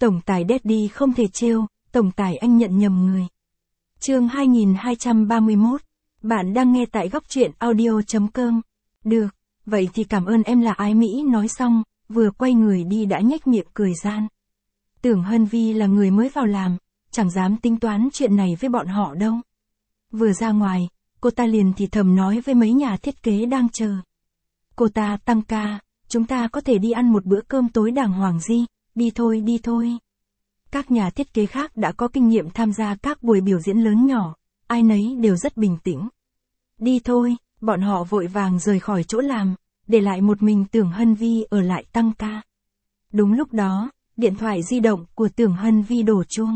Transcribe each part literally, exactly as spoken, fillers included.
Tổng tài Daddy không thể trêu, tổng tài anh nhận nhầm người. Chương hai nghìn hai trăm ba mươi mốt. Bạn đang nghe tại góc truyện audio chấm com. Được, vậy thì cảm ơn em là Ái Mỹ nói xong, vừa quay người đi đã nhếch miệng cười gian. Tưởng Hân Vi là người mới vào làm, chẳng dám tính toán chuyện này với bọn họ đâu. Vừa ra ngoài, cô ta liền thì thầm nói với mấy nhà thiết kế đang chờ. Cô ta tăng ca, chúng ta có thể đi ăn một bữa cơm tối đàng hoàng gì, đi thôi đi thôi. Các nhà thiết kế khác đã có kinh nghiệm tham gia các buổi biểu diễn lớn nhỏ, ai nấy đều rất bình tĩnh. Đi thôi, bọn họ vội vàng rời khỏi chỗ làm, để lại một mình Tưởng Hân Vi ở lại tăng ca. Đúng lúc đó, điện thoại di động của Tưởng Hân Vi đổ chuông.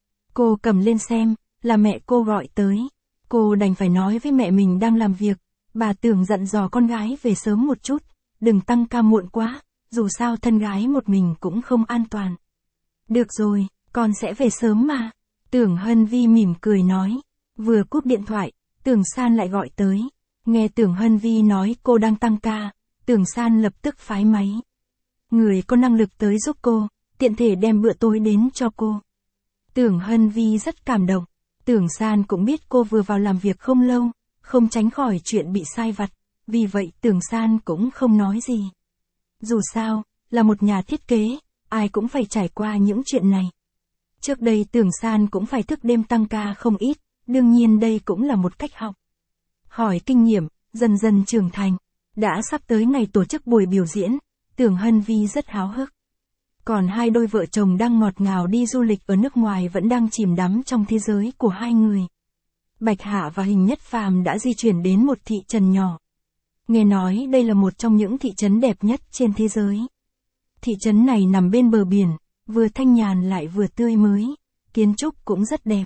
Cô cầm lên xem, là mẹ cô gọi tới. Cô đành phải nói với mẹ mình đang làm việc, bà Tưởng dặn dò con gái về sớm một chút, đừng tăng ca muộn quá, dù sao thân gái một mình cũng không an toàn. Được rồi, con sẽ về sớm mà. Tưởng Hân Vi mỉm cười nói. Vừa cúp điện thoại, Tưởng San lại gọi tới. Nghe Tưởng Hân Vi nói cô đang tăng ca, Tưởng San lập tức phái máy. Người có năng lực tới giúp cô, tiện thể đem bữa tối đến cho cô. Tưởng Hân Vi rất cảm động. Tưởng San cũng biết cô vừa vào làm việc không lâu, không tránh khỏi chuyện bị sai vặt, vì vậy Tưởng San cũng không nói gì. Dù sao, là một nhà thiết kế, ai cũng phải trải qua những chuyện này. Trước đây Tưởng San cũng phải thức đêm tăng ca không ít, đương nhiên đây cũng là một cách học. Hỏi kinh nghiệm, dần dần trưởng thành. Đã sắp tới ngày tổ chức buổi biểu diễn, Tưởng Hân Vi rất háo hức. Còn hai đôi vợ chồng đang ngọt ngào đi du lịch ở nước ngoài vẫn đang chìm đắm trong thế giới của hai người. Bạch Hạ và Hình Nhất Phàm đã di chuyển đến một thị trấn nhỏ. Nghe nói đây là một trong những thị trấn đẹp nhất trên thế giới. Thị trấn này nằm bên bờ biển, vừa thanh nhàn lại vừa tươi mới, kiến trúc cũng rất đẹp.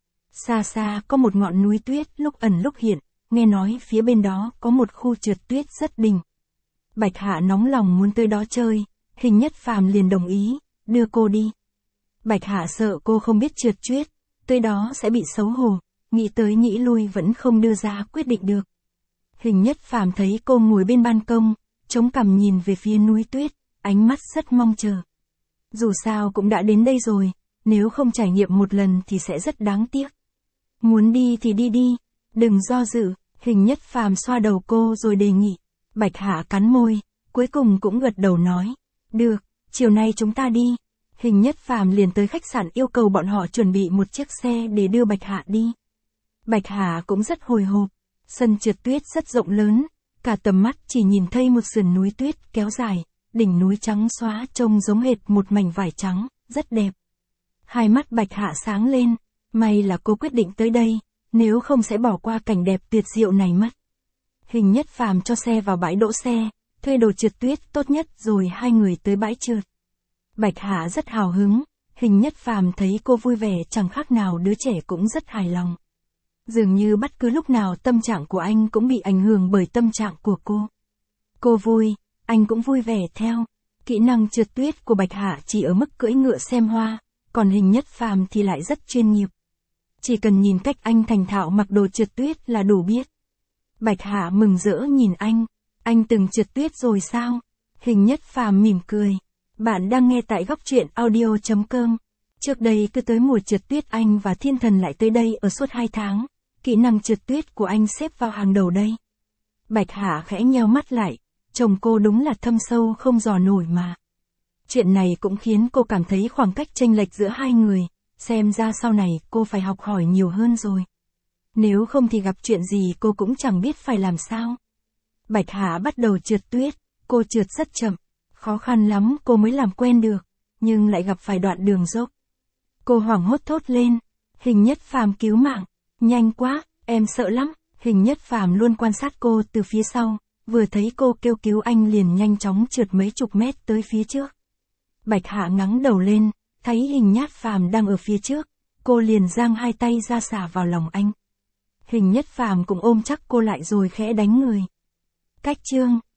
Xa xa có một ngọn núi tuyết lúc ẩn lúc hiện, nghe nói phía bên đó có một khu trượt tuyết rất đỉnh. Bạch Hạ nóng lòng muốn tới đó chơi, Hình Nhất Phàm liền đồng ý, đưa cô đi. Bạch Hạ sợ cô không biết trượt tuyết, tới đó sẽ bị xấu hổ, nghĩ tới nghĩ lui vẫn không đưa ra quyết định được. Hình Nhất Phàm thấy cô ngồi bên ban công, chống cằm nhìn về phía núi tuyết, ánh mắt rất mong chờ. Dù sao cũng đã đến đây rồi, nếu không trải nghiệm một lần thì sẽ rất đáng tiếc. Muốn đi thì đi đi, đừng do dự, Hình Nhất Phàm xoa đầu cô rồi đề nghị. Bạch Hạ cắn môi, cuối cùng cũng gật đầu nói. Được, chiều nay chúng ta đi. Hình Nhất Phàm liền tới khách sạn yêu cầu bọn họ chuẩn bị một chiếc xe để đưa Bạch Hạ đi. Bạch Hạ cũng rất hồi hộp, sân trượt tuyết rất rộng lớn, cả tầm mắt chỉ nhìn thấy một sườn núi tuyết kéo dài, đỉnh núi trắng xóa trông giống hệt một mảnh vải trắng, rất đẹp. Hai mắt Bạch Hạ sáng lên, may là cô quyết định tới đây, nếu không sẽ bỏ qua cảnh đẹp tuyệt diệu này mất. Hình Nhất Phàm cho xe vào bãi đỗ xe, thuê đồ trượt tuyết tốt nhất rồi hai người tới bãi trượt. Bạch Hạ rất hào hứng, Hình Nhất Phàm thấy cô vui vẻ chẳng khác nào đứa trẻ cũng rất hài lòng. Dường như bất cứ lúc nào tâm trạng của anh cũng bị ảnh hưởng bởi tâm trạng của cô. Cô vui, anh cũng vui vẻ theo. Kỹ năng trượt tuyết của Bạch Hạ chỉ ở mức cưỡi ngựa xem hoa, còn Hình Nhất Phàm thì lại rất chuyên nghiệp. Chỉ cần nhìn cách anh thành thạo mặc đồ trượt tuyết là đủ biết. Bạch Hạ mừng rỡ nhìn anh. Anh từng trượt tuyết rồi sao? Hình Nhất Phàm mỉm cười. Bạn đang nghe tại góc truyện audio chấm com. Trước đây cứ tới mùa trượt tuyết anh và Thiên Thần lại tới đây ở suốt hai tháng. Kỹ năng trượt tuyết của anh xếp vào hàng đầu đây. Bạch Hạ khẽ nheo mắt lại. Chồng cô đúng là thâm sâu không dò nổi mà. Chuyện này cũng khiến cô cảm thấy khoảng cách chênh lệch giữa hai người. Xem ra sau này cô phải học hỏi nhiều hơn rồi. Nếu không thì gặp chuyện gì cô cũng chẳng biết phải làm sao. Bạch Hạ bắt đầu trượt tuyết, cô trượt rất chậm, khó khăn lắm cô mới làm quen được, nhưng lại gặp phải đoạn đường dốc. Cô hoảng hốt thốt lên, Hình Nhất Phàm cứu mạng, nhanh quá, em sợ lắm. Hình Nhất Phàm luôn quan sát cô từ phía sau, vừa thấy cô kêu cứu anh liền nhanh chóng trượt mấy chục mét tới phía trước. Bạch Hạ ngẩng đầu lên, thấy Hình Nhất Phàm đang ở phía trước, cô liền giang hai tay ra xả vào lòng anh. Hình Nhất Phàm cũng ôm chắc cô lại rồi khẽ đánh người. Cách chương